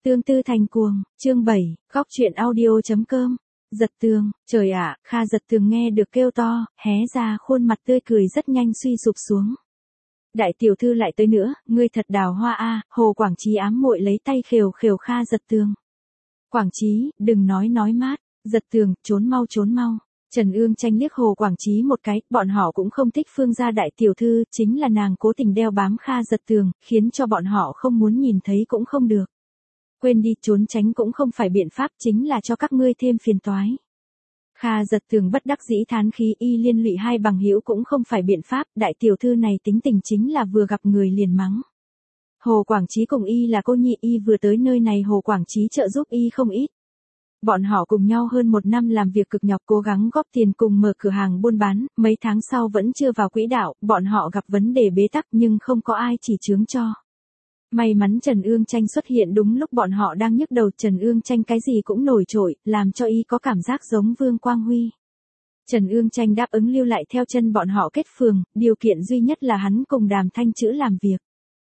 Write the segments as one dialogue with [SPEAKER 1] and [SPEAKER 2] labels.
[SPEAKER 1] Tương tư thành cuồng, chương 7, góc truyện audio.com. Giật Tường, trời ạ, Kha Giật Tường nghe được kêu to, hé ra khuôn mặt tươi cười rất nhanh suy sụp xuống. Đại tiểu thư lại tới nữa, ngươi thật đào hoa a. Hồ Quảng Chí ám muội lấy tay khều khều Kha Giật Tường. Quảng Chí, đừng nói mát. Giật Tường, trốn mau trốn mau. Trần Ương Tranh liếc Hồ Quảng Chí một cái, bọn họ cũng không thích Phương gia đại tiểu thư, chính là nàng cố tình đeo bám Kha Giật Tường, khiến cho bọn họ không muốn nhìn thấy cũng không được. Quên đi, trốn tránh cũng không phải biện pháp, chính là cho các ngươi thêm phiền toái. Kha Giật Tường bất đắc dĩ thán khí, y liên lụy hai bằng hữu cũng không phải biện pháp, đại tiểu thư này tính tình chính là vừa gặp người liền mắng. Hồ Quảng Chí cùng y là cô nhi, y vừa tới nơi này Hồ Quảng Chí trợ giúp y không ít. Bọn họ cùng nhau hơn 1 năm làm việc cực nhọc cố gắng góp tiền cùng mở cửa hàng buôn bán, mấy tháng sau vẫn chưa vào quỹ đạo, bọn họ gặp vấn đề bế tắc nhưng không có ai chỉ chướng cho. May mắn Trần Ương Tranh xuất hiện đúng lúc bọn họ đang nhức đầu, Trần Ương Tranh cái gì cũng nổi trội, làm cho y có cảm giác giống Vương Quang Huy. Trần Ương Tranh đáp ứng lưu lại theo chân bọn họ kết phường, điều kiện duy nhất là hắn cùng Đàm Thanh Chữ làm việc.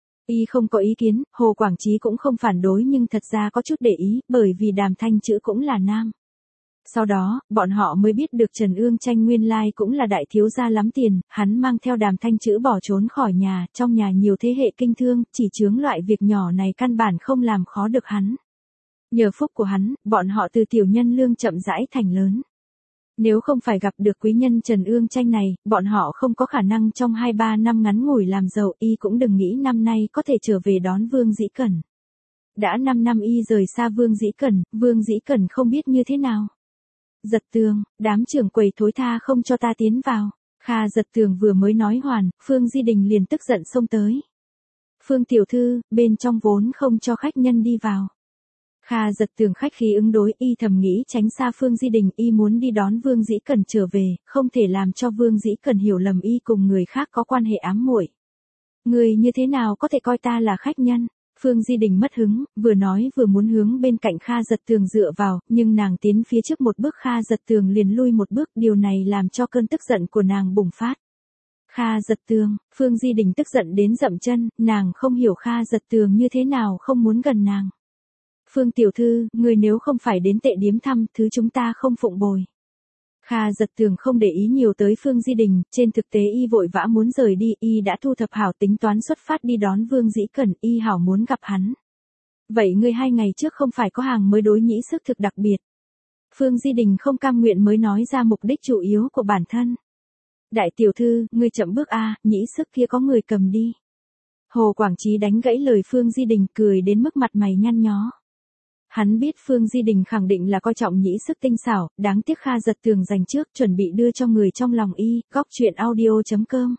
[SPEAKER 1] Y không có ý kiến, Hồ Quảng Chí cũng không phản đối nhưng thật ra có chút để ý, bởi vì Đàm Thanh Chữ cũng là nam. Sau đó, bọn họ mới biết được Trần Ương Tranh nguyên lai cũng là đại thiếu gia lắm tiền, hắn mang theo Đàm Thanh Chữ bỏ trốn khỏi nhà, trong nhà nhiều thế hệ kinh thương, chỉ chướng loại việc nhỏ này căn bản không làm khó được hắn. Nhờ phúc của hắn, bọn họ từ tiểu nhân lương chậm rãi thành lớn. Nếu không phải gặp được quý nhân Trần Ương Tranh này, bọn họ không có khả năng trong 2-3 năm ngắn ngủi làm giàu, y cũng đừng nghĩ năm nay có thể trở về đón Vương Dĩ Cẩn. Đã 5 năm y rời xa Vương Dĩ Cẩn không biết như thế nào. Giật Tường, đám trưởng quầy thối tha không cho ta tiến vào. Kha Giật Tường vừa mới nói hoàn, Phương Di Đình liền tức giận xông tới. Phương tiểu thư, bên trong vốn không cho khách nhân đi vào. Kha Giật Tường khách khí ứng đối, y thầm nghĩ tránh xa Phương Di Đình, y muốn đi đón Vương Dĩ Cẩn trở về, không thể làm cho Vương Dĩ Cẩn hiểu lầm y cùng người khác có quan hệ ám muội. Người như thế nào có thể coi ta là khách nhân? Phương Di Đình mất hứng, vừa nói vừa muốn hướng bên cạnh Kha Giật Tường dựa vào, nhưng nàng tiến phía trước một bước Kha Giật Tường liền lui một bước, điều này làm cho cơn tức giận của nàng bùng phát. Kha Giật Tường, Phương Di Đình tức giận đến dậm chân, nàng không hiểu Kha Giật Tường như thế nào không muốn gần nàng. Phương tiểu thư, người nếu không phải đến Tệ Điếm thăm, thứ chúng ta không phụng bồi. Kha Giật Tường không để ý nhiều tới Phương Di Đình, trên thực tế y vội vã muốn rời đi, y đã thu thập hảo tính toán xuất phát đi đón Vương Dĩ Cẩn, y hảo muốn gặp hắn. Vậy ngươi 2 ngày trước không phải có hàng mới đối nhĩ sức thực đặc biệt. Phương Di Đình không cam nguyện mới nói ra mục đích chủ yếu của bản thân. Đại tiểu thư, ngươi chậm bước a, nhĩ sức kia có người cầm đi. Hồ Quảng Chí đánh gãy lời Phương Di Đình, cười đến mức mặt mày nhăn nhó. Hắn biết Phương Di Đình khẳng định là coi trọng nhĩ sức tinh xảo, đáng tiếc Kha Giật Tường dành trước chuẩn bị đưa cho người trong lòng y, góc truyện audio.com.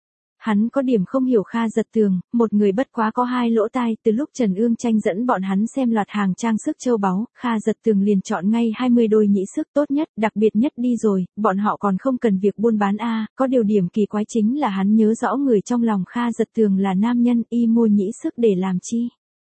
[SPEAKER 1] Hắn có điểm không hiểu Kha Giật Tường, một người bất quá có 2 lỗ tai, từ lúc Trần Ương Tranh dẫn bọn hắn xem loạt hàng trang sức châu báu, Kha Giật Tường liền chọn ngay 20 đôi nhĩ sức tốt nhất, đặc biệt nhất đi rồi, bọn họ còn không cần việc buôn bán a. Có điều điểm kỳ quái chính là hắn nhớ rõ người trong lòng Kha Giật Tường là nam nhân, y mua nhĩ sức để làm chi?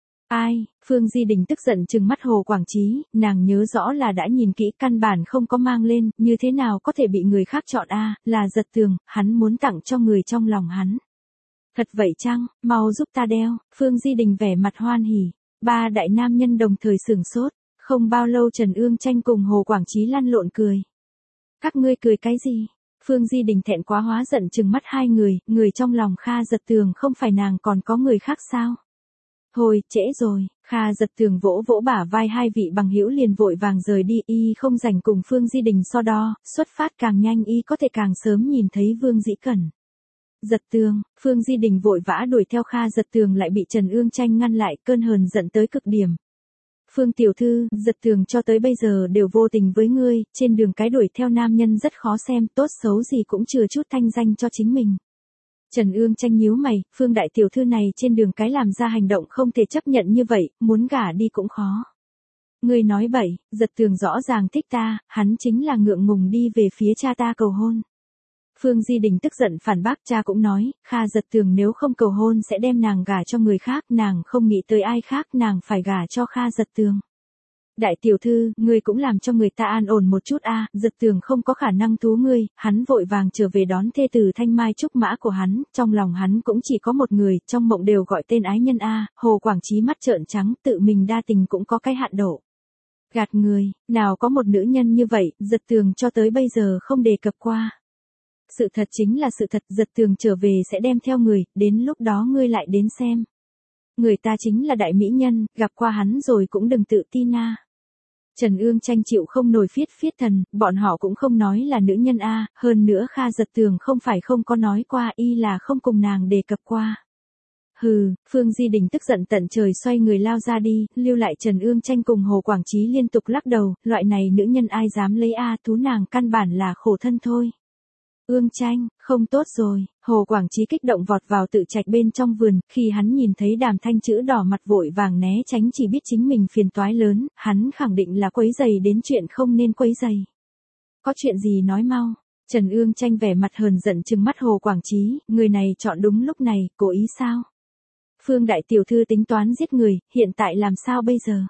[SPEAKER 1] Ai? Phương Di Đình tức giận trừng mắt Hồ Quảng Chí, nàng nhớ rõ là đã nhìn kỹ căn bản không có mang lên, như thế nào có thể bị người khác chọn a, là Giật Tường, hắn muốn tặng cho người trong lòng hắn. Thật vậy chăng, mau giúp ta đeo, Phương Di Đình vẻ mặt hoan hỉ, 3 đại nam nhân đồng thời sửng sốt, không bao lâu Trần Ương Tranh cùng Hồ Quảng Chí lăn lộn cười. Các ngươi cười cái gì? Phương Di Đình thẹn quá hóa giận trừng mắt 2 người trong lòng Kha Giật Tường không phải nàng còn có người khác sao? Thôi, trễ rồi, Kha Giật Tường vỗ vỗ bả vai 2 vị bằng hữu liền vội vàng rời đi, y không rảnh cùng Phương Di Đình so đo, xuất phát càng nhanh y có thể càng sớm nhìn thấy Vương Dĩ Cẩn. Giật Tường, Phương Di Đình vội vã đuổi theo Kha Giật Tường lại bị Trần Ương Tranh ngăn lại, cơn hờn giận tới cực điểm. Phương tiểu thư, Giật Tường cho tới bây giờ đều vô tình với ngươi, trên đường cái đuổi theo nam nhân rất khó xem, tốt xấu gì cũng chừa chút thanh danh cho chính mình. Trần Ương Tranh nhíu mày, Phương đại tiểu thư này trên đường cái làm ra hành động không thể chấp nhận như vậy, muốn gả đi cũng khó. Ngươi nói bậy, Giật Tường rõ ràng thích ta, hắn chính là ngượng ngùng đi về phía cha ta cầu hôn. Phương Di Đình tức giận phản bác, cha cũng nói, Kha Giật Tường nếu không cầu hôn sẽ đem nàng gả cho người khác, nàng không nghĩ tới ai khác, nàng phải gả cho Kha Giật Tường. Đại tiểu thư, ngươi cũng làm cho người ta an ổn một chút a. Giật Tường không có khả năng thú ngươi, hắn vội vàng trở về đón thê tử thanh mai trúc mã của hắn, trong lòng hắn cũng chỉ có một người, trong mộng đều gọi tên ái nhân a. Hồ Quảng Chí mắt trợn trắng, tự mình đa tình cũng có cái hạn độ. Gạt người, nào có một nữ nhân như vậy, Giật Tường cho tới bây giờ không đề cập qua. Sự thật chính là sự thật, Giật Tường trở về sẽ đem theo người, đến lúc đó ngươi lại đến xem. Người ta chính là đại mỹ nhân, gặp qua hắn rồi cũng đừng tự tin a. Trần Ương Tranh chịu không nổi phiết thần, bọn họ cũng không nói là nữ nhân a, hơn nữa Kha Giật Tường không phải không có nói qua, y là không cùng nàng đề cập qua. Hừ, Phương Di Đình tức giận tận trời xoay người lao ra đi, lưu lại Trần Ương Tranh cùng Hồ Quảng Chí liên tục lắc đầu, loại này nữ nhân ai dám lấy a, thú nàng căn bản là khổ thân thôi. Ương Tranh, không tốt rồi, Hồ Quảng Chí kích động vọt vào tự trạch bên trong vườn, khi hắn nhìn thấy Đàm Thanh chữ đỏ mặt vội vàng né tránh chỉ biết chính mình phiền toái lớn, hắn khẳng định là quấy giày đến chuyện không nên quấy giày. Có chuyện gì nói mau, Trần Ương Tranh vẻ mặt hờn giận trừng mắt Hồ Quảng Chí, người này chọn đúng lúc này, cố ý sao? Phương đại tiểu thư tính toán giết người, hiện tại làm sao bây giờ?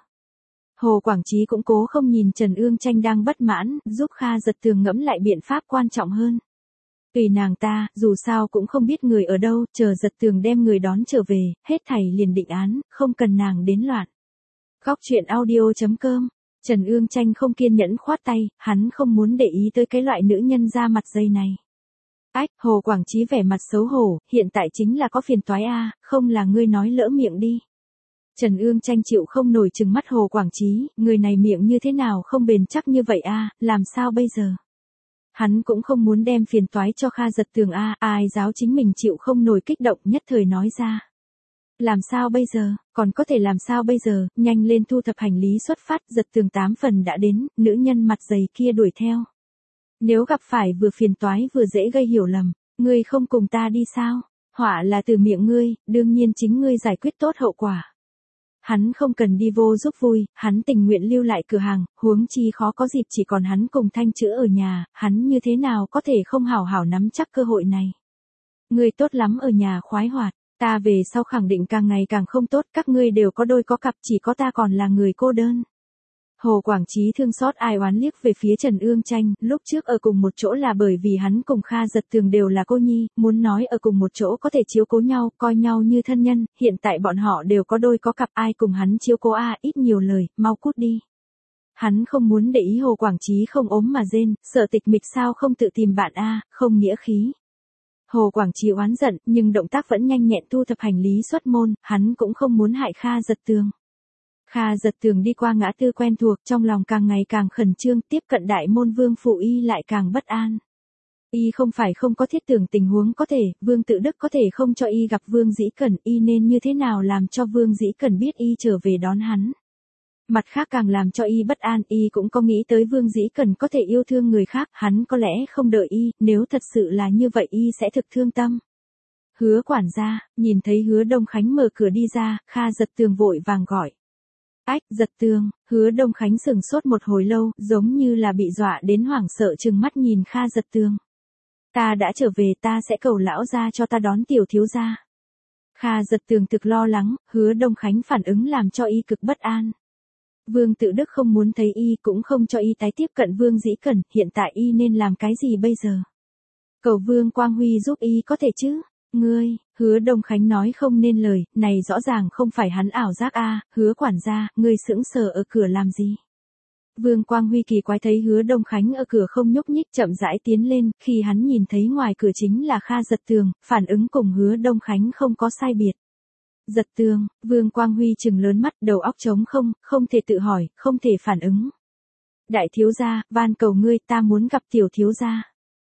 [SPEAKER 1] Hồ Quảng Chí cũng cố không nhìn Trần Ương Tranh đang bất mãn, giúp Kha Giật Tường ngẫm lại biện pháp quan trọng hơn. Tùy nàng ta, dù sao cũng không biết người ở đâu, chờ Giật Tường đem người đón trở về, hết thảy liền định án, không cần nàng đến loạn. Góc truyện audio.com, Trần Ương Tranh không kiên nhẫn khoát tay, hắn không muốn để ý tới cái loại nữ nhân da mặt dây này. Ách, Hồ Quảng Chí vẻ mặt xấu hổ, hiện tại chính là có phiền toái a, không là ngươi nói lỡ miệng đi. Trần Ương Tranh chịu không nổi trừng mắt Hồ Quảng Chí, người này miệng như thế nào không bền chắc như vậy a, làm sao bây giờ? Hắn cũng không muốn đem phiền toái cho Kha Giật Tường a, ai giáo chính mình chịu không nổi kích động nhất thời nói ra. Làm sao bây giờ, còn có thể làm sao bây giờ, nhanh lên thu thập hành lý xuất phát, Giật Tường 8 phần đã đến, nữ nhân mặt dày kia đuổi theo. Nếu gặp phải vừa phiền toái vừa dễ gây hiểu lầm, ngươi không cùng ta đi sao? Họa là từ miệng ngươi, đương nhiên chính ngươi giải quyết tốt hậu quả. Hắn không cần đi vô giúp vui, hắn tình nguyện lưu lại cửa hàng, huống chi khó có dịp chỉ còn hắn cùng Thanh chữ ở nhà, hắn như thế nào có thể không hảo hảo nắm chắc cơ hội này. Ngươi tốt lắm ở nhà khoái hoạt, ta về sau khẳng định càng ngày càng không tốt, các ngươi đều có đôi có cặp, chỉ có ta còn là người cô đơn. Hồ Quảng Chí thương xót ai oán liếc về phía Trần Ương Tranh, lúc trước ở cùng một chỗ là bởi vì hắn cùng Kha Giật Tường đều là cô nhi, muốn nói ở cùng một chỗ có thể chiếu cố nhau, coi nhau như thân nhân, hiện tại bọn họ đều có đôi có cặp, ai cùng hắn chiếu cố a, ít nhiều lời, mau cút đi. Hắn không muốn để ý Hồ Quảng Chí không ốm mà rên, sợ tịch mịch sao không tự tìm bạn a, không nghĩa khí. Hồ Quảng Chí oán giận, nhưng động tác vẫn nhanh nhẹn thu thập hành lý xuất môn, hắn cũng không muốn hại Kha Giật Tường. Kha Giật Tường đi qua ngã tư quen thuộc, trong lòng càng ngày càng khẩn trương, tiếp cận đại môn Vương phủ y lại càng bất an. Y không phải không có thiết tưởng tình huống có thể, Vương Tự Đức có thể không cho y gặp Vương Dĩ Cẩn, y nên như thế nào làm cho Vương Dĩ Cẩn biết y trở về đón hắn. Mặt khác càng làm cho y bất an, y cũng có nghĩ tới Vương Dĩ Cẩn có thể yêu thương người khác, hắn có lẽ không đợi y, nếu thật sự là như vậy y sẽ thực thương tâm. Hứa quản gia, nhìn thấy Hứa Đông Khánh mở cửa đi ra, Kha Giật Tường vội vàng gọi. Ách, Giật Tường, Hứa Đông Khánh sững sốt một hồi lâu, giống như là bị dọa đến hoảng sợ trừng mắt nhìn Kha Giật Tường. Ta đã trở về, ta sẽ cầu lão gia cho ta đón tiểu thiếu gia. Kha Giật Tường thực lo lắng, Hứa Đông Khánh phản ứng làm cho y cực bất an. Vương Tự Đức không muốn thấy y, cũng không cho y tái tiếp cận Vương Dĩ Cẩn, hiện tại y nên làm cái gì bây giờ? Cầu Vương Quang Huy giúp y có thể chứ? Ngươi, Hứa Đông Khánh nói không nên lời, này rõ ràng không phải hắn ảo giác a, Hứa quản gia, ngươi sững sờ ở cửa làm gì? Vương Quang Huy kỳ quái thấy Hứa Đông Khánh ở cửa không nhúc nhích chậm rãi tiến lên, khi hắn nhìn thấy ngoài cửa chính là Kha Giật Tường, phản ứng cùng Hứa Đông Khánh không có sai biệt. Giật Tường, Vương Quang Huy trừng lớn mắt, đầu óc trống không, không thể tự hỏi, không thể phản ứng. Đại thiếu gia, van cầu ngươi, ta muốn gặp tiểu thiếu gia.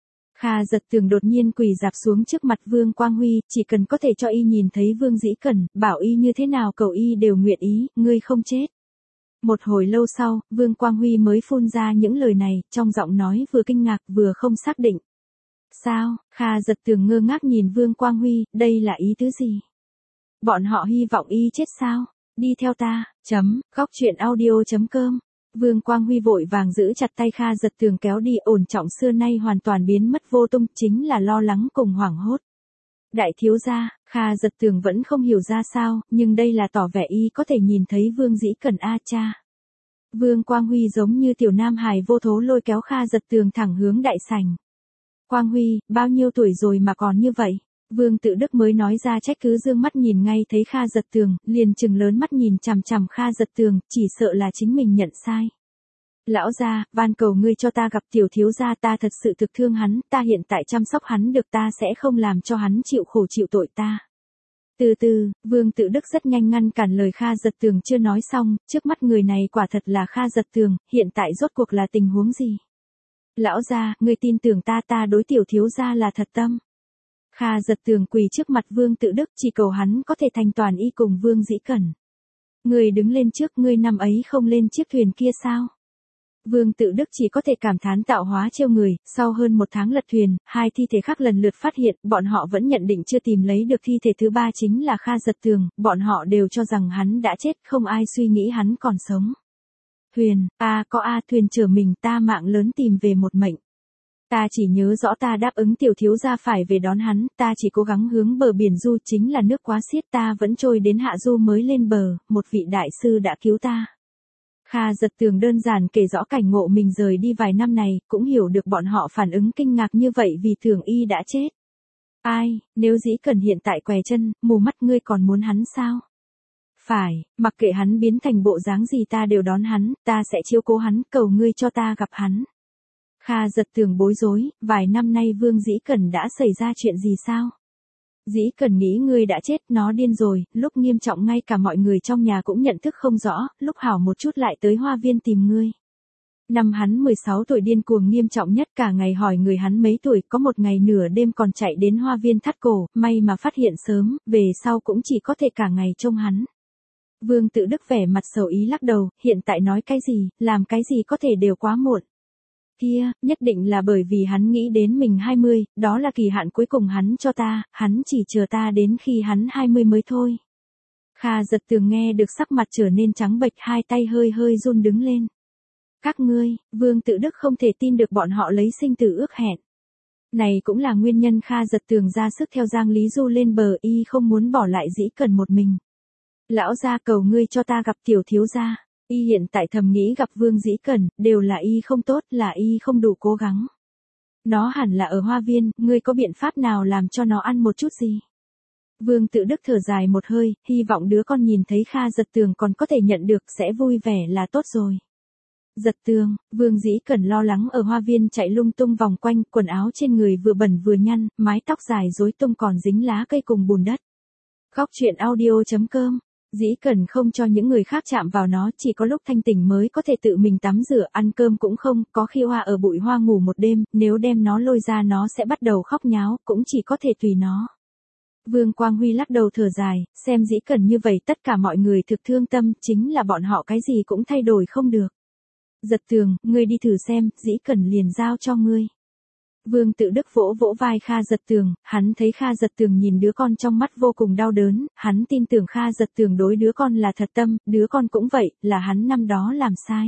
[SPEAKER 1] Kha Giật Tường đột nhiên quỳ rạp xuống trước mặt Vương Quang Huy, chỉ cần có thể cho y nhìn thấy Vương Dĩ Cẩn, bảo y như thế nào cầu y đều nguyện ý, ngươi không chết. Một hồi lâu sau, Vương Quang Huy mới phun ra những lời này, trong giọng nói vừa kinh ngạc vừa không xác định. Sao, Kha Giật Tường ngơ ngác nhìn Vương Quang Huy, đây là ý tứ gì? Bọn họ hy vọng y chết sao? Đi theo ta, góc truyện audio.com. Vương Quang Huy vội vàng giữ chặt tay Kha Giật Tường kéo đi, ổn trọng xưa nay hoàn toàn biến mất vô tung, chính là lo lắng cùng hoảng hốt. Đại thiếu gia, Kha Giật Tường vẫn không hiểu ra sao, nhưng đây là tỏ vẻ y có thể nhìn thấy Vương Dĩ Cẩn a cha. Vương Quang Huy giống như tiểu nam hài vô thố lôi kéo Kha Giật Tường thẳng hướng đại sảnh. Quang Huy, bao nhiêu tuổi rồi mà còn như vậy? Vương Tự Đức mới nói ra trách cứ dương mắt nhìn ngay thấy Kha Giật Tường, liền trừng lớn mắt nhìn chằm chằm Kha Giật Tường, chỉ sợ là chính mình nhận sai. Lão gia, van cầu ngươi cho ta gặp tiểu thiếu gia, ta thật sự thực thương hắn, ta hiện tại chăm sóc hắn được, ta sẽ không làm cho hắn chịu khổ chịu tội ta. Từ từ, Vương Tự Đức rất nhanh ngăn cản lời Kha Giật Tường chưa nói xong, trước mắt người này quả thật là Kha Giật Tường, hiện tại rốt cuộc là tình huống gì? Lão gia, ngươi tin tưởng ta, ta đối tiểu thiếu gia là thật tâm. Kha Giật Tường quỳ trước mặt Vương Tự Đức, chỉ cầu hắn có thể thành toàn y cùng Vương Dĩ Cẩn. Ngươi đứng lên trước, ngươi năm ấy không lên chiếc thuyền kia sao? Vương Tự Đức chỉ có thể cảm thán tạo hóa trêu người, sau hơn 1 tháng lật thuyền, 2 thi thể khác lần lượt phát hiện, bọn họ vẫn nhận định chưa tìm lấy được thi thể thứ 3 chính là Kha Giật Tường, bọn họ đều cho rằng hắn đã chết, không ai suy nghĩ hắn còn sống. Thuyền, thuyền chở mình, ta mạng lớn tìm về một mệnh. Ta chỉ nhớ rõ ta đáp ứng tiểu thiếu gia phải về đón hắn, ta chỉ cố gắng hướng bờ biển du, chính là nước quá xiết, ta vẫn trôi đến hạ du mới lên bờ, một vị đại sư đã cứu ta. Kha Giật Tường đơn giản kể rõ cảnh ngộ mình rời đi vài năm này, cũng hiểu được bọn họ phản ứng kinh ngạc như vậy vì tưởng y đã chết. Ai, nếu Dĩ Cẩn hiện tại què chân, mù mắt, ngươi còn muốn hắn sao? Phải, mặc kệ hắn biến thành bộ dáng gì ta đều đón hắn, ta sẽ chiếu cố hắn, cầu ngươi cho ta gặp hắn. Kha Giật Tường bối rối, vài năm nay Vương Dĩ Cẩn đã xảy ra chuyện gì sao? Dĩ Cẩn nghĩ ngươi đã chết, nó điên rồi, lúc nghiêm trọng ngay cả mọi người trong nhà cũng nhận thức không rõ, lúc hảo một chút lại tới Hoa Viên tìm ngươi. Năm hắn 16 tuổi điên cuồng nghiêm trọng nhất, cả ngày hỏi người hắn mấy tuổi, có một ngày nửa đêm còn chạy đến Hoa Viên thắt cổ, may mà phát hiện sớm, về sau cũng chỉ có thể cả ngày trông hắn. Vương Tự Đức vẻ mặt sầu ý lắc đầu, hiện tại nói cái gì, làm cái gì có thể đều quá muộn. Kia, nhất định là bởi vì hắn nghĩ đến mình 20, đó là kỳ hạn cuối cùng hắn cho ta, hắn chỉ chờ ta đến khi hắn 20 mới thôi. Kha Giật Tường nghe được sắc mặt trở nên trắng bệch, hai tay hơi hơi run đứng lên. Các ngươi, Vương Tự Đức không thể tin được bọn họ lấy sinh tử ước hẹn. Này cũng là nguyên nhân Kha Giật Tường ra sức theo Giang Lý Du lên bờ, y không muốn bỏ lại Dĩ Cẩn một mình. Lão gia, cầu ngươi cho ta gặp tiểu thiếu gia. Y hiện tại thầm nghĩ gặp Vương Dĩ Cẩn, đều là y không tốt, là y không đủ cố gắng. Nó hẳn là ở Hoa Viên, ngươi có biện pháp nào làm cho nó ăn một chút gì? Vương Tự Đức thở dài một hơi, hy vọng đứa con nhìn thấy Kha Giật Tường còn có thể nhận được, sẽ vui vẻ là tốt rồi. Giật Tường, Vương Dĩ Cẩn lo lắng ở Hoa Viên chạy lung tung vòng quanh, quần áo trên người vừa bẩn vừa nhăn, mái tóc dài rối tung còn dính lá cây cùng bùn đất. Khóc chuyện audio.com. Dĩ Cẩn không cho những người khác chạm vào nó, chỉ có lúc thanh tỉnh mới có thể tự mình tắm rửa, ăn cơm cũng không, có khi hoa ở bụi hoa ngủ một đêm, nếu đem nó lôi ra nó sẽ bắt đầu khóc nháo, cũng chỉ có thể tùy nó. Vương Quang Huy lắc đầu thở dài, xem Dĩ Cẩn như vậy tất cả mọi người thực thương tâm, chính là bọn họ cái gì cũng thay đổi không được. Giật Tường, ngươi đi thử xem, Dĩ Cẩn liền giao cho ngươi. Vương Tự Đức vỗ vỗ vai Kha Giật Tường, hắn thấy Kha Giật Tường nhìn đứa con trong mắt vô cùng đau đớn, hắn tin tưởng Kha Giật Tường đối đứa con là thật tâm, đứa con cũng vậy, là hắn năm đó làm sai.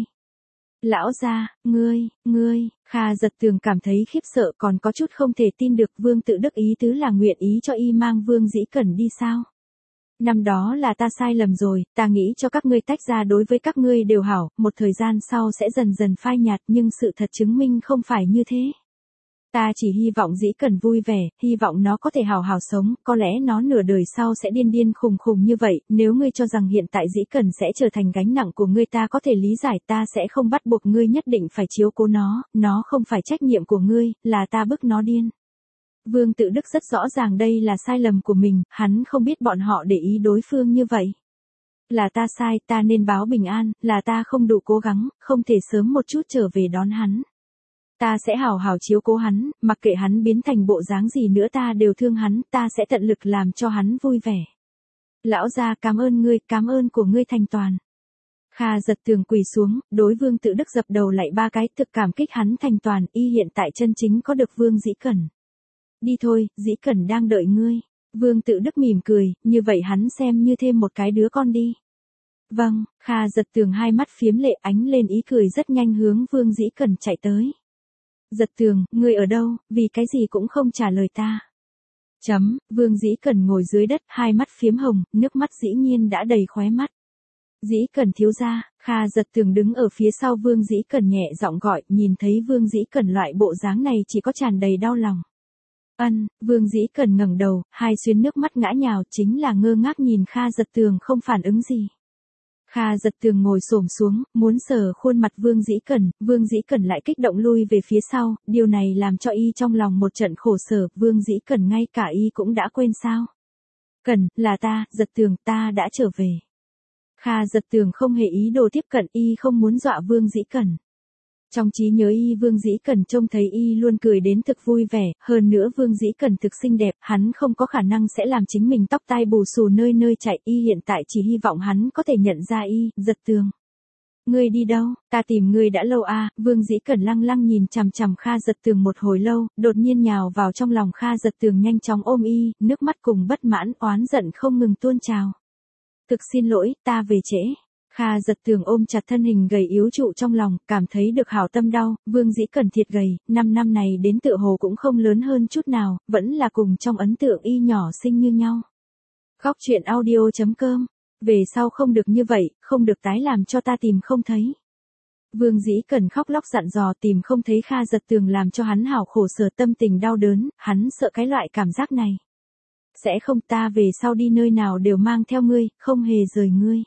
[SPEAKER 1] Lão gia, ngươi, Kha Giật Tường cảm thấy khiếp sợ, còn có chút không thể tin được. Vương Tự Đức ý tứ là nguyện ý cho y mang Vương Dĩ Cẩn đi sao? Năm đó là ta sai lầm rồi, ta nghĩ cho các ngươi tách ra, đối với các ngươi đều hảo, một thời gian sau sẽ dần dần phai nhạt, nhưng sự thật chứng minh không phải như thế. Ta chỉ hy vọng Dĩ Cẩn vui vẻ, hy vọng nó có thể hào hào sống, có lẽ nó nửa đời sau sẽ điên điên khùng khùng như vậy, nếu ngươi cho rằng hiện tại Dĩ Cẩn sẽ trở thành gánh nặng của ngươi, ta có thể lý giải, ta sẽ không bắt buộc ngươi nhất định phải chiếu cố nó không phải trách nhiệm của ngươi, là ta bức nó điên. Vương Tự Đức rất rõ ràng đây là sai lầm của mình, hắn không biết bọn họ để ý đối phương như vậy. Là ta sai, ta nên báo bình an, là ta không đủ cố gắng, không thể sớm một chút trở về đón hắn. Ta sẽ hào hào chiếu cố hắn, mặc kệ hắn biến thành bộ dáng gì nữa ta đều thương hắn, ta sẽ tận lực làm cho hắn vui vẻ. Lão gia, cảm ơn ngươi, cảm ơn của ngươi thành toàn. Kha Giật Tường quỳ xuống, đối Vương Tự Đức dập đầu lại 3 cái, thực cảm kích hắn thành toàn, y hiện tại chân chính có được Vương Dĩ Cẩn. Đi thôi, Dĩ Cẩn đang đợi ngươi. Vương Tự Đức mỉm cười, như vậy hắn xem như thêm một cái đứa con đi. Vâng, Kha Giật Tường hai mắt phiếm lệ, ánh lên ý cười, rất nhanh hướng Vương Dĩ Cẩn chạy tới. Giật Tường, ngươi ở đâu, vì cái gì cũng không trả lời ta. Vương Dĩ Cẩn ngồi dưới đất, hai mắt phiếm hồng, nước mắt dĩ nhiên đã đầy khóe mắt. Dĩ Cẩn thiếu gia. Kha Giật Tường đứng ở phía sau Vương Dĩ Cẩn nhẹ giọng gọi, nhìn thấy Vương Dĩ Cẩn loại bộ dáng này chỉ có tràn đầy đau lòng. Vương Dĩ Cẩn ngẩng đầu, hai xuyến nước mắt ngã nhào, chính là ngơ ngác nhìn Kha Giật Tường không phản ứng gì. Kha Giật Tường ngồi xổm xuống, muốn sờ khuôn mặt Vương Dĩ Cẩn lại kích động lui về phía sau, điều này làm cho y trong lòng một trận khổ sở, Vương Dĩ Cẩn ngay cả y cũng đã quên sao. Cẩn, là ta, Giật Tường, ta đã trở về. Kha Giật Tường không hề ý đồ tiếp cận, y không muốn dọa Vương Dĩ Cẩn. Trong trí nhớ y Vương Dĩ Cẩn trông thấy y luôn cười đến thực vui vẻ, hơn nữa Vương Dĩ Cẩn thực xinh đẹp, hắn không có khả năng sẽ làm chính mình tóc tai bù xù nơi nơi chạy, y hiện tại chỉ hy vọng hắn có thể nhận ra y. Giật Tường. Ngươi đi đâu, ta tìm ngươi đã lâu à, Vương Dĩ Cẩn lăng lăng nhìn chằm chằm Kha Giật Tường một hồi lâu, đột nhiên nhào vào trong lòng Kha Giật Tường nhanh chóng ôm y, nước mắt cùng bất mãn oán giận không ngừng tuôn trào. Thực xin lỗi, ta về trễ. Kha Giật Tường ôm chặt thân hình gầy yếu trụ trong lòng, cảm thấy được hảo tâm đau, Vương Dĩ Cẩn thiệt gầy, 5 năm này đến tựa hồ cũng không lớn hơn chút nào, vẫn là cùng trong ấn tượng y nhỏ xinh như nhau. Góc truyện audio.com. Về sau không được như vậy, không được tái làm cho ta tìm không thấy. Vương Dĩ Cẩn khóc lóc dặn dò tìm không thấy Kha Giật Tường làm cho hắn hảo khổ sở tâm tình đau đớn, hắn sợ cái loại cảm giác này. Sẽ không, ta về sau đi nơi nào đều mang theo ngươi, không hề rời ngươi.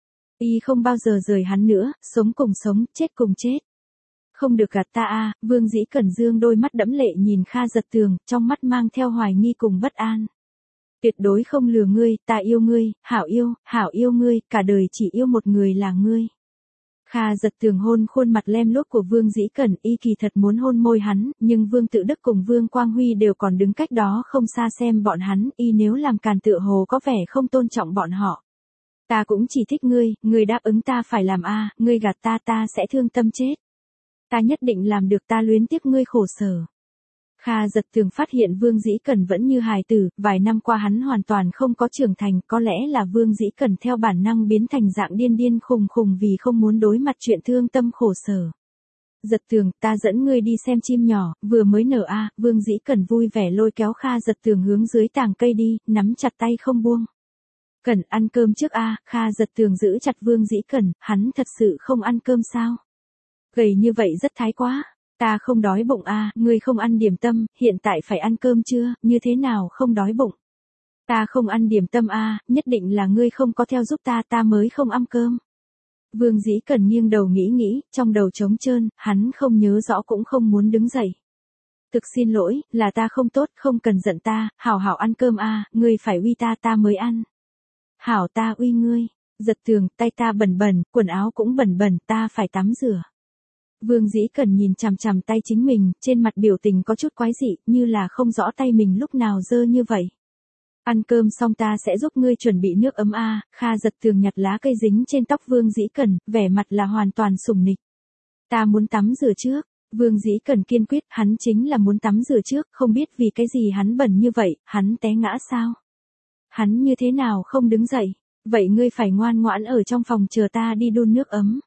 [SPEAKER 1] Y không bao giờ rời hắn nữa, sống cùng sống, chết cùng chết. Không được gạt ta à, Vương Dĩ Cẩn dương đôi mắt đẫm lệ nhìn Kha Giật Tường, trong mắt mang theo hoài nghi cùng bất an. Tuyệt đối không lừa ngươi, ta yêu ngươi, hảo yêu ngươi, cả đời chỉ yêu một người là ngươi. Kha Giật Tường hôn khuôn mặt lem lốt của Vương Dĩ Cẩn, y kỳ thật muốn hôn môi hắn, nhưng Vương Tự Đức cùng Vương Quang Huy đều còn đứng cách đó không xa xem bọn hắn, y nếu làm càn tựa hồ có vẻ không tôn trọng bọn họ. Ta cũng chỉ thích ngươi đáp ứng ta phải làm a, ngươi gạt ta ta sẽ thương tâm chết. Ta nhất định làm được, ta luyến tiếc ngươi khổ sở. Kha Giật Tường phát hiện Vương Dĩ Cẩn vẫn như hài tử, vài năm qua hắn hoàn toàn không có trưởng thành, có lẽ là Vương Dĩ Cẩn theo bản năng biến thành dạng điên điên khùng khùng vì không muốn đối mặt chuyện thương tâm khổ sở. Giật Tường, ta dẫn ngươi đi xem chim nhỏ, vừa mới nở a, Vương Dĩ Cẩn vui vẻ lôi kéo Kha Giật Tường hướng dưới tàng cây đi, nắm chặt tay không buông. Cẩn, ăn cơm trước a, Kha Giật Tường giữ chặt Vương Dĩ Cẩn, hắn thật sự không ăn cơm sao? Gầy như vậy rất thái quá. Ta không đói bụng a, ngươi không ăn điểm tâm, hiện tại phải ăn cơm chưa, như thế nào không đói bụng? Ta không ăn điểm tâm a, nhất định là ngươi không có theo giúp ta, ta mới không ăn cơm. Vương Dĩ Cẩn nghiêng đầu nghĩ, trong đầu trống trơn, hắn không nhớ rõ cũng không muốn đứng dậy. Thực xin lỗi, là ta không tốt, không cần giận ta, hảo hảo ăn cơm a, ngươi phải uy ta ta mới ăn. Hảo ta uy ngươi. Giật Tường, tay ta bẩn bẩn, quần áo cũng bẩn bẩn, ta phải tắm rửa. Vương Dĩ Cẩn nhìn chằm chằm tay chính mình, trên mặt biểu tình có chút quái dị, như là không rõ tay mình lúc nào dơ như vậy. Ăn cơm xong ta sẽ giúp ngươi chuẩn bị nước ấm a. Kha Giật Tường nhặt lá cây dính trên tóc Vương Dĩ Cẩn, vẻ mặt là hoàn toàn sủng nịch. Ta muốn tắm rửa trước. Vương Dĩ Cẩn kiên quyết, hắn chính là muốn tắm rửa trước, không biết vì cái gì hắn bẩn như vậy, hắn té ngã sao? Hắn như thế nào không đứng dậy? Vậy ngươi phải ngoan ngoãn ở trong phòng chờ ta đi đun nước ấm.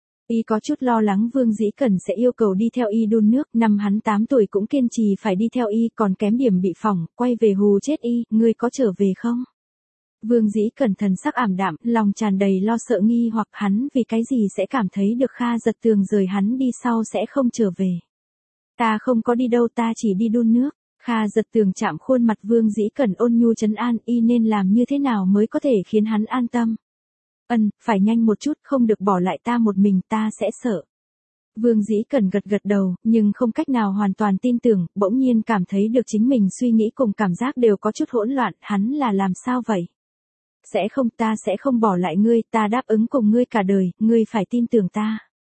[SPEAKER 1] Y có chút lo lắng Vương Dĩ Cẩn sẽ yêu cầu đi theo y đun nước, năm hắn 8 tuổi cũng kiên trì phải đi theo y, còn kém điểm bị phỏng, quay về hù chết y, ngươi có trở về không? Vương Dĩ Cẩn thần sắc ảm đạm, lòng tràn đầy lo sợ nghi hoặc hắn vì cái gì sẽ cảm thấy được Kha Giật Tường rời hắn đi sau sẽ không trở về. Ta không có đi đâu, ta chỉ đi đun nước. Kha Giật Tường chạm khuôn mặt Vương Dĩ Cẩn ôn nhu trấn an, y nên làm như thế nào mới có thể khiến hắn an tâm. Phải nhanh một chút, không được bỏ lại ta một mình, ta sẽ sợ. Vương Dĩ Cẩn gật đầu, nhưng không cách nào hoàn toàn tin tưởng, bỗng nhiên cảm thấy được chính mình suy nghĩ cùng cảm giác đều có chút hỗn loạn, hắn là làm sao vậy? Ta sẽ không bỏ lại ngươi, ta đáp ứng cùng ngươi cả đời, ngươi phải tin tưởng ta.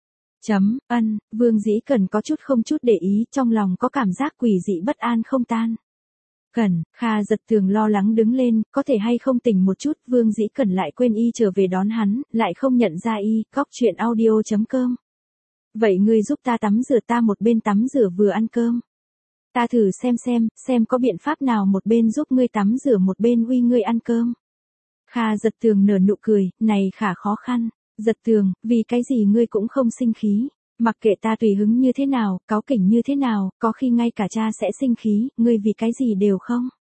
[SPEAKER 1] Vương Dĩ Cẩn có chút không chút để ý, trong lòng có cảm giác quỷ dị bất an không tan. Kha Giật Tường lo lắng đứng lên, có thể hay không tỉnh một chút, Vương Dĩ Cẩn lại quên y trở về đón hắn, lại không nhận ra y, góc truyện audio.com. Vậy ngươi giúp ta tắm rửa, ta một bên tắm rửa vừa ăn cơm. Ta thử xem có biện pháp nào một bên giúp ngươi tắm rửa một bên uy ngươi ăn cơm. Kha Giật Tường nở nụ cười, này khả khó khăn. Giật Tường, vì cái gì ngươi cũng không sinh khí. Mặc kệ ta tùy hứng như thế nào, cáu kỉnh như thế nào, có khi ngay cả cha sẽ sinh khí, ngươi vì cái gì đều không.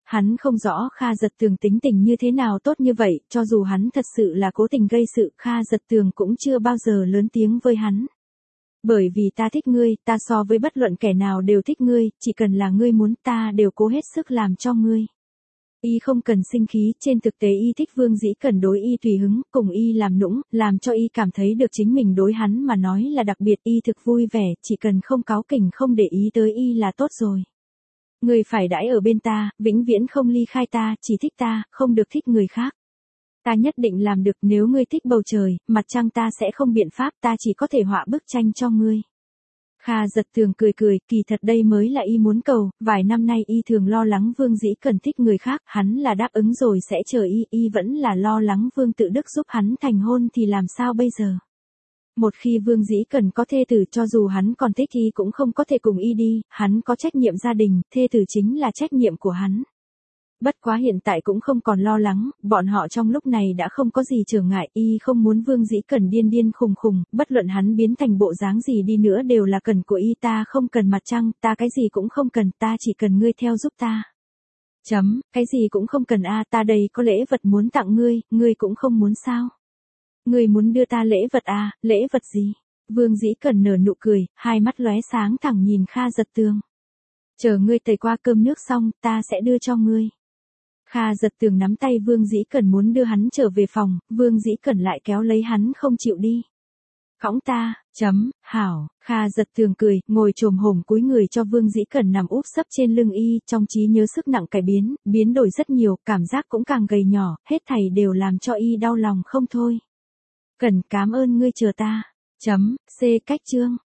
[SPEAKER 1] Hắn không rõ Kha Dật Tường tính tình như thế nào tốt như vậy, cho dù hắn thật sự là cố tình gây sự, Kha Dật Tường cũng chưa bao giờ lớn tiếng với hắn. Bởi vì ta thích ngươi, ta so với bất luận kẻ nào đều thích ngươi, chỉ cần là ngươi muốn ta đều cố hết sức làm cho ngươi. Y không cần sinh khí, trên thực tế y thích Vương Dĩ Cẩn đối y tùy hứng, cùng y làm nũng, làm cho y cảm thấy được chính mình đối hắn mà nói là đặc biệt, y thực vui vẻ, chỉ cần không cáu kỉnh không để ý tới y là tốt rồi. Ngươi phải đãi ở bên ta, vĩnh viễn không ly khai ta, chỉ thích ta, không được thích người khác. Ta nhất định làm được, nếu ngươi thích bầu trời, mặt trăng ta sẽ không biện pháp, ta chỉ có thể họa bức tranh cho ngươi. Kha Dật Tường cười cười, kỳ thật đây mới là y muốn cầu, vài năm nay y thường lo lắng Vương Dĩ Cẩn thích người khác, hắn là đáp ứng rồi sẽ chờ y vẫn là lo lắng Vương Tự Đức giúp hắn thành hôn thì làm sao bây giờ. Một khi Vương Dĩ Cẩn có thê tử, cho dù hắn còn thích y cũng không có thể cùng y đi, hắn có trách nhiệm gia đình, thê tử chính là trách nhiệm của hắn. Bất quá hiện tại cũng không còn lo lắng, bọn họ trong lúc này đã không có gì trở ngại, y không muốn Vương Dĩ Cẩn điên điên khùng khùng, bất luận hắn biến thành bộ dáng gì đi nữa đều là cần của y, ta không cần mặt trăng, ta cái gì cũng không cần, ta chỉ cần ngươi theo giúp ta. Cái gì cũng không cần a, ta đây có lễ vật muốn tặng ngươi cũng không muốn sao? Ngươi muốn đưa ta lễ vật à, lễ vật gì? Vương Dĩ Cẩn nở nụ cười, hai mắt lóe sáng thẳng nhìn Kha Dật Tường. Chờ ngươi tẩy qua cơm nước xong, ta sẽ đưa cho ngươi. Kha Dật Tường nắm tay Vương Dĩ Cẩn muốn đưa hắn trở về phòng, Vương Dĩ Cẩn lại kéo lấy hắn không chịu đi. Cõng ta, hảo, Kha Dật Tường cười, ngồi chồm hổm cúi người cho Vương Dĩ Cẩn nằm úp sấp trên lưng y, trong trí nhớ sức nặng cải biến đổi rất nhiều, cảm giác cũng càng gầy nhỏ, hết thảy đều làm cho y đau lòng không thôi. Cẩn cảm ơn ngươi chờ ta. C cách chương.